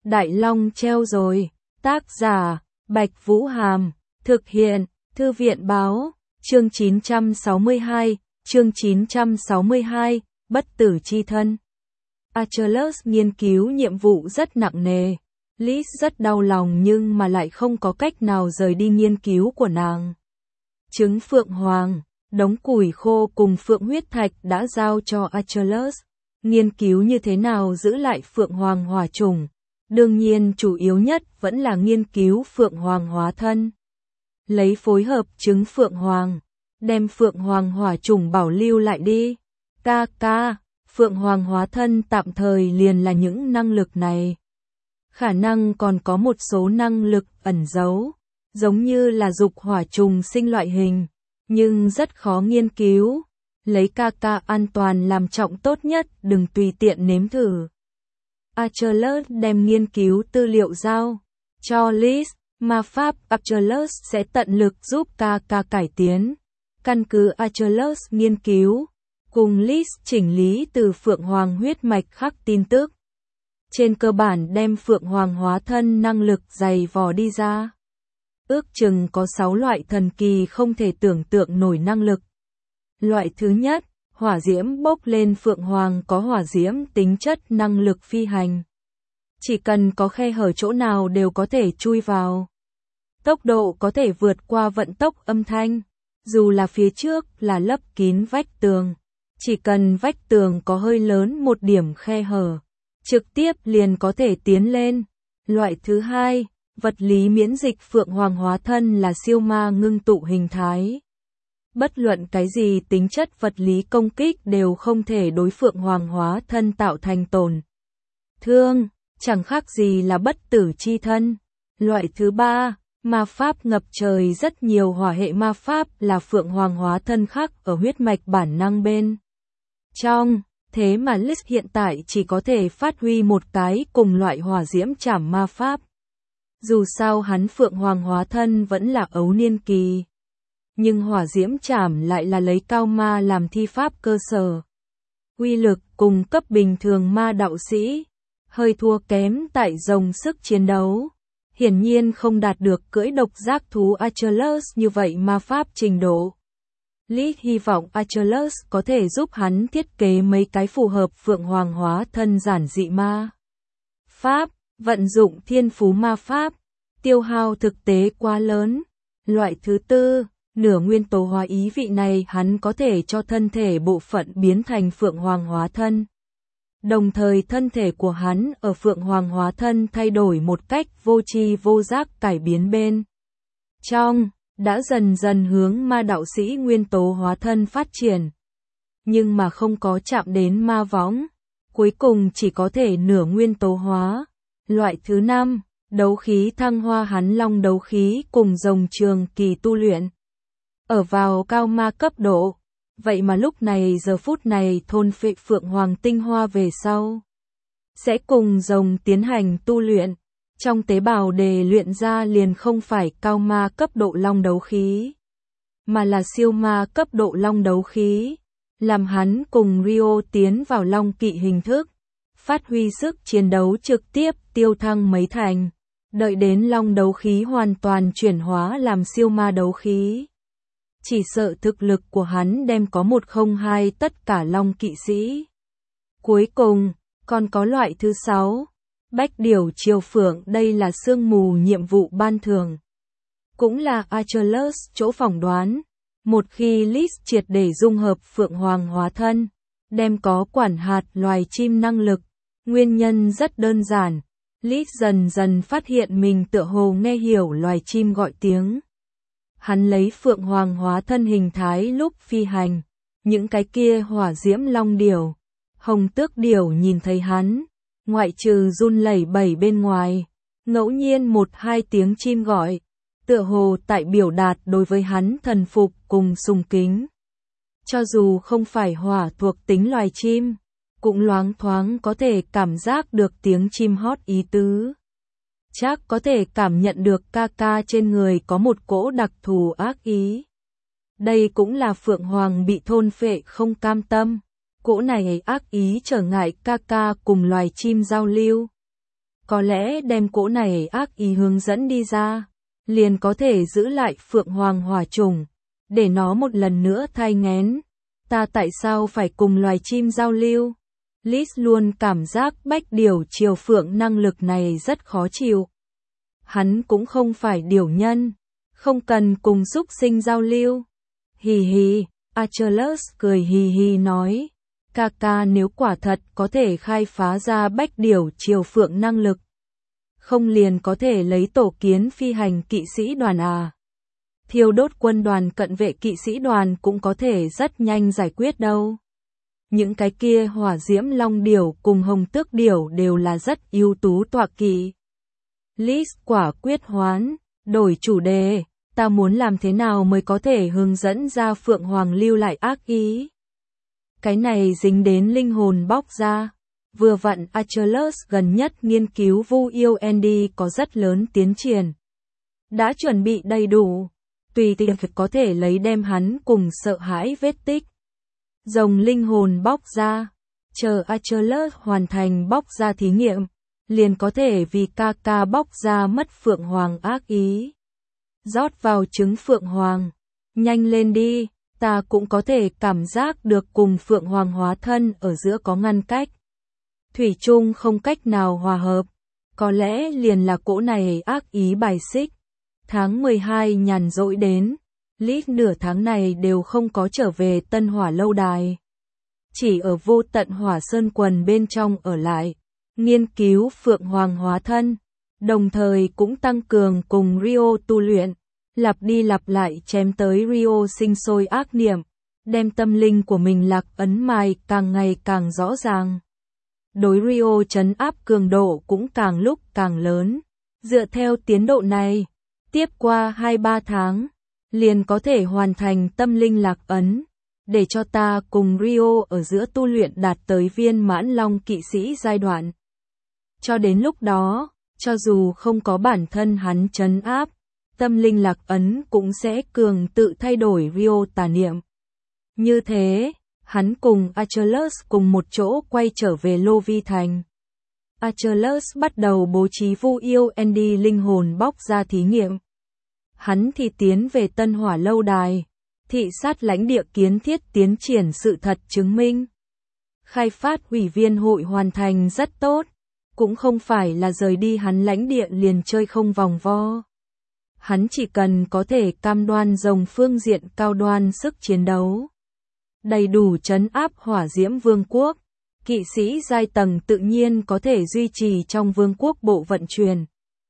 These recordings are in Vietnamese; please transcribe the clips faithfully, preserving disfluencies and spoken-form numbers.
Đại Long treo rồi. Tác giả, Bạch Vũ Hàm. Thực hiện, Thư viện Báo. Chương chín trăm sáu mươi hai, chương chín trăm sáu mươi hai, Bất tử chi thân. Achilles nghiên cứu nhiệm vụ rất nặng nề. Liz rất đau lòng nhưng mà lại không có cách nào rời đi nghiên cứu của nàng. Trứng phượng hoàng, đống củi khô cùng phượng huyết thạch đã giao cho Achilles. Nghiên cứu như thế nào giữ lại phượng hoàng hỏa trùng. Đương nhiên chủ yếu nhất vẫn là nghiên cứu phượng hoàng hóa thân. Lấy phối hợp trứng phượng hoàng, đem phượng hoàng hỏa trùng bảo lưu lại đi. Ca ca, phượng hoàng hóa thân tạm thời liền là những năng lực này. Khả năng còn có một số năng lực ẩn giấu, giống như là dục hỏa trùng sinh loại hình, nhưng rất khó nghiên cứu. Lấy ca ca an toàn làm trọng tốt nhất, đừng tùy tiện nếm thử. Achilles đem nghiên cứu tư liệu giao cho Liz, ma pháp Achilles sẽ tận lực giúp ca ca cải tiến. Căn cứ Achilles nghiên cứu, cùng Liz chỉnh lý từ phượng hoàng huyết mạch khắc tin tức. Trên cơ bản đem phượng hoàng hóa thân năng lực dày vò đi ra. Ước chừng có sáu loại thần kỳ không thể tưởng tượng nổi năng lực. Loại thứ nhất, hỏa diễm bốc lên phượng hoàng có hỏa diễm tính chất năng lực phi hành. Chỉ cần có khe hở chỗ nào đều có thể chui vào. Tốc độ có thể vượt qua vận tốc âm thanh, dù là phía trước là lấp kín vách tường. Chỉ cần vách tường có hơi lớn một điểm khe hở, trực tiếp liền có thể tiến lên. Loại thứ hai, vật lý miễn dịch phượng hoàng hóa thân là siêu ma ngưng tụ hình thái. Bất luận cái gì tính chất vật lý công kích đều không thể đối phượng hoàng hóa thân tạo thành tổn thương, chẳng khác gì là bất tử chi thân. Loại thứ ba, ma pháp ngập trời, rất nhiều hỏa hệ ma pháp là phượng hoàng hóa thân khác ở huyết mạch bản năng bên trong, thế mà Liz hiện tại chỉ có thể phát huy một cái cùng loại hỏa diễm trảm ma pháp. Dù sao hắn phượng hoàng hóa thân vẫn là ấu niên kỳ, nhưng hỏa diễm trảm lại là lấy cao ma làm thi pháp cơ sở. Uy lực cùng cấp bình thường ma đạo sĩ, hơi thua kém tại rồng sức chiến đấu. Hiển nhiên không đạt được cưỡi độc giác thú Achilles như vậy ma pháp trình độ. Liz hy vọng Achilles có thể giúp hắn thiết kế mấy cái phù hợp phượng hoàng hóa thân giản dị ma pháp, vận dụng thiên phú ma pháp, tiêu hao thực tế quá lớn. Loại thứ tư, nửa nguyên tố hóa ý vị này hắn có thể cho thân thể bộ phận biến thành phượng hoàng hóa thân. Đồng thời thân thể của hắn ở phượng hoàng hóa thân thay đổi một cách vô tri vô giác cải biến bên trong, đã dần dần hướng ma đạo sĩ nguyên tố hóa thân phát triển. Nhưng mà không có chạm đến ma võng, cuối cùng chỉ có thể nửa nguyên tố hóa. Loại thứ năm, đấu khí thăng hoa, hắn long đấu khí cùng rồng trường kỳ tu luyện ở vào cao ma cấp độ. Vậy mà lúc này giờ phút này thôn phệ phượng hoàng tinh hoa về sau, sẽ cùng rồng tiến hành tu luyện. Trong tế bào đề luyện ra liền không phải cao ma cấp độ long đấu khí, mà là siêu ma cấp độ long đấu khí. Làm hắn cùng Rio tiến vào long kỵ hình thức, phát huy sức chiến đấu trực tiếp tiêu thăng mấy thành. Đợi đến long đấu khí hoàn toàn chuyển hóa làm siêu ma đấu khí, chỉ sợ thực lực của hắn đem có một không hai tất cả long kỵ sĩ. Cuối cùng, còn có loại thứ sáu, bách điểu triều phượng, đây là sương mù nhiệm vụ ban thường. Cũng là Achilles chỗ phỏng đoán, một khi Liz triệt để dung hợp phượng hoàng hóa thân, đem có quản hạt loài chim năng lực. Nguyên nhân rất đơn giản, Liz dần dần phát hiện mình tựa hồ nghe hiểu loài chim gọi tiếng. Hắn lấy phượng hoàng hóa thân hình thái lúc phi hành, những cái kia hỏa diễm long điểu, hồng tước điểu nhìn thấy hắn, ngoại trừ run lẩy bẩy bên ngoài, ngẫu nhiên một hai tiếng chim gọi, tựa hồ tại biểu đạt đối với hắn thần phục cùng sùng kính. Cho dù không phải hỏa thuộc tính loài chim, cũng loáng thoáng có thể cảm giác được tiếng chim hót ý tứ. Chắc có thể cảm nhận được ca ca trên người có một cỗ đặc thù ác ý. Đây cũng là phượng hoàng bị thôn phệ không cam tâm. Cỗ này ác ý trở ngại ca ca cùng loài chim giao lưu. có lẽ đem cỗ này ác ý hướng dẫn đi ra, liền có thể giữ lại Phượng Hoàng hỏa trùng, để nó một lần nữa thai nghén. Ta tại sao phải cùng loài chim giao lưu? Liz luôn cảm giác Bách Điểu Triều Phượng năng lực này rất khó chịu. Hắn cũng không phải điểu nhân, không cần cùng súc sinh giao lưu. Hì hì, Achilles cười hì hì nói, ca ca nếu quả thật có thể khai phá ra Bách Điểu Triều Phượng năng lực, không liền có thể lấy tổ kiến phi hành kỵ sĩ đoàn à? Thiêu đốt quân đoàn cận vệ kỵ sĩ đoàn cũng có thể rất nhanh giải quyết đâu. Những cái kia hỏa diễm long điểu cùng hồng tước điểu đều là rất ưu tú tọa kỵ. Liz quả quyết hoán, đổi chủ đề, ta muốn làm thế nào mới có thể hướng dẫn ra Phượng Hoàng lưu lại ác ý. Cái này dính đến linh hồn bóc ra. Vừa vặn Achilles gần nhất nghiên cứu Vu yêu Andy có rất lớn tiến triển. Đã chuẩn bị đầy đủ, tùy tiện có thể lấy đem hắn cùng sợ hãi vết tích. Rồng linh hồn bóc ra, chờ Achilles hoàn thành bóc ra thí nghiệm, liền có thể vì ca ca bóc ra mất Phượng Hoàng ác ý. Rót vào trứng Phượng Hoàng, nhanh lên đi, ta cũng có thể cảm giác được cùng Phượng Hoàng hóa thân ở giữa có ngăn cách. Thủy chung không cách nào hòa hợp, có lẽ liền là cỗ này ác ý bài xích. Tháng mười hai nhàn rỗi đến, Liz nửa tháng này đều không có trở về Tân Hỏa lâu đài. Chỉ ở Vô Tận Hỏa Sơn quần bên trong ở lại, nghiên cứu Phượng Hoàng hóa thân, đồng thời cũng tăng cường cùng Rio tu luyện, lặp đi lặp lại chém tới Rio sinh sôi ác niệm, đem tâm linh của mình lạc ấn mài càng ngày càng rõ ràng. Đối Rio trấn áp cường độ cũng càng lúc càng lớn. Dựa theo tiến độ này, tiếp qua hai ba tháng, liền có thể hoàn thành tâm linh lạc ấn, để cho ta cùng Rio ở giữa tu luyện đạt tới viên mãn long kỵ sĩ giai đoạn. Cho đến lúc đó, cho dù không có bản thân hắn trấn áp, tâm linh lạc ấn cũng sẽ cường tự thay đổi Rio tà niệm. Như thế, hắn cùng Achilles cùng một chỗ quay trở về Lô Vi Thành. Achilles bắt đầu bố trí Vu yêu Andy linh hồn bóc ra thí nghiệm. Hắn thì tiến về Tân Hỏa lâu đài, thị sát lãnh địa kiến thiết tiến triển sự thật chứng minh. Khai phát ủy viên hội hoàn thành rất tốt, cũng không phải là rời đi hắn lãnh địa liền chơi không vòng vo. Hắn chỉ cần có thể cam đoan rồng phương diện cao đoan sức chiến đấu, đầy đủ trấn áp hỏa diễm vương quốc, kỵ sĩ giai tầng tự nhiên có thể duy trì trong vương quốc bộ vận chuyển.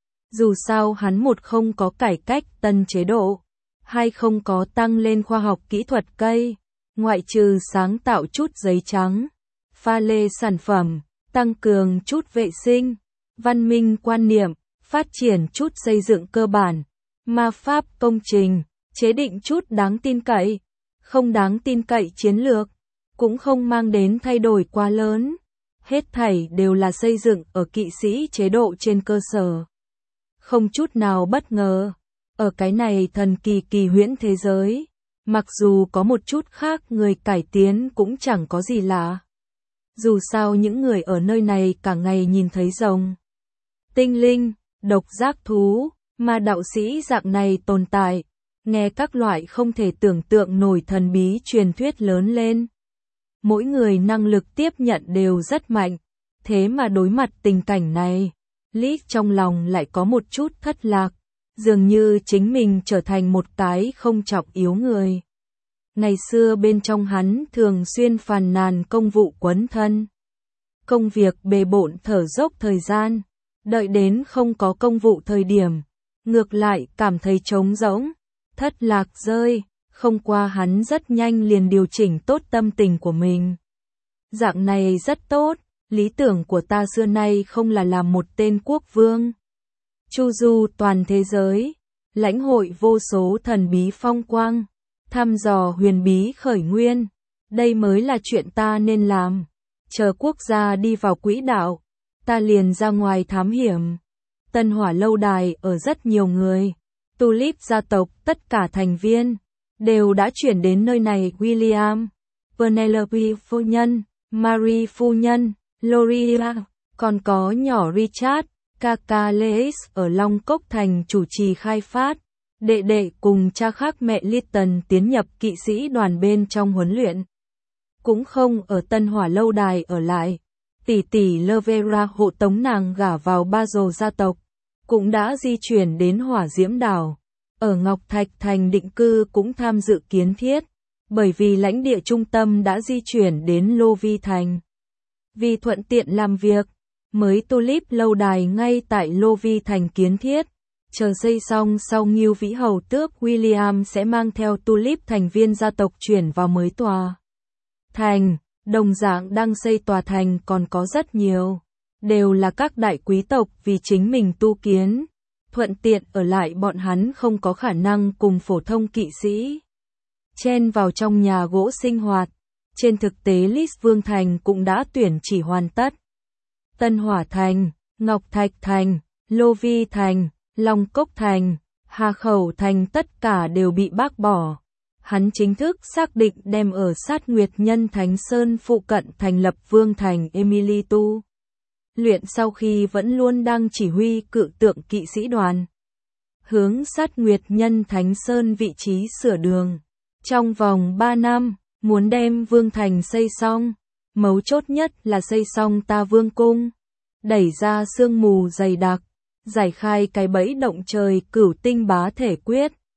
Dù sao hắn một không có cải cách tân chế độ, hai không có tăng lên khoa học kỹ thuật cây, ngoại trừ sáng tạo chút giấy trắng, pha lê sản phẩm, tăng cường chút vệ sinh, văn minh quan niệm, phát triển chút xây dựng cơ bản, ma pháp công trình, chế định chút đáng tin cậy, không đáng tin cậy chiến lược, cũng không mang đến thay đổi quá lớn. Hết thảy đều là xây dựng ở kỵ sĩ chế độ trên cơ sở. Không chút nào bất ngờ, ở cái này thần kỳ kỳ huyễn thế giới, mặc dù có một chút khác người cải tiến cũng chẳng có gì lạ. Dù sao những người ở nơi này cả ngày nhìn thấy rồng, tinh linh, độc giác thú, ma đạo sĩ dạng này tồn tại, nghe các loại không thể tưởng tượng nổi thần bí truyền thuyết lớn lên. Mỗi người năng lực tiếp nhận đều rất mạnh, thế mà đối mặt tình cảnh này, Liz trong lòng lại có một chút thất lạc, dường như chính mình trở thành một cái không trọng yếu người. Ngày xưa bên trong hắn thường xuyên phàn nàn công vụ quấn thân. Công việc bề bộn thở dốc thời gian, đợi đến không có công vụ thời điểm, ngược lại cảm thấy trống rỗng, thất lạc rơi, không qua hắn rất nhanh liền điều chỉnh tốt tâm tình của mình. Dạng này rất tốt, lý tưởng của ta xưa nay không là làm một tên quốc vương. Chu du toàn thế giới, lãnh hội vô số thần bí phong quang, thăm dò huyền bí khởi nguyên, đây mới là chuyện ta nên làm. Chờ quốc gia đi vào quỹ đạo, ta liền ra ngoài thám hiểm. Tân Hỏa lâu đài ở rất nhiều người, Tulip gia tộc tất cả thành viên, đều đã chuyển đến nơi này. William, Penelope phu nhân, Marie phu nhân, Loria, còn có nhỏ Richard, ca ca Leis ở Long Cốc Thành chủ trì khai phát, đệ đệ cùng cha khác mẹ Lytton tiến nhập kỵ sĩ đoàn bên trong huấn luyện. Cũng không ở Tân Hỏa lâu đài ở lại, tỷ tỷ Lovera hộ tống nàng gả vào ba dồ gia tộc, cũng đã di chuyển đến Hỏa Diễm Đảo, ở Ngọc Thạch Thành định cư cũng tham dự kiến thiết, bởi vì lãnh địa trung tâm đã di chuyển đến Lô Vi Thành. Vì thuận tiện làm việc, mới Tulip lâu đài ngay tại Lô Vi Thành kiến thiết, chờ xây xong sau Ngưu Vĩ Hầu tước William sẽ mang theo Tulip thành viên gia tộc chuyển vào mới tòa thành. Đồng dạng đang xây tòa thành còn có rất nhiều, đều là các đại quý tộc vì chính mình tu kiến, thuận tiện ở lại bọn hắn không có khả năng cùng phổ thông kỵ sĩ chen vào trong nhà gỗ sinh hoạt. Trên thực tế Lis Vương Thành cũng đã tuyển chỉ hoàn tất. Tân Hỏa Thành, Ngọc Thạch Thành, Lô Vi Thành, Long Cốc Thành, Hà Khẩu Thành tất cả đều bị bác bỏ. Hắn chính thức xác định đem ở sát Nguyệt Nhân Thánh Sơn phụ cận thành lập Vương Thành Emily tu luyện sau khi vẫn luôn đang chỉ huy cự tượng kỵ sĩ đoàn. Hướng sát Nguyệt Nhân Thánh Sơn vị trí sửa đường. Trong vòng ba năm, muốn đem Vương Thành xây xong, mấu chốt nhất là xây xong Ta Vương Cung, đẩy ra sương mù dày đặc, giải khai cái bẫy động trời Cửu Tinh Bá Thể Quyết,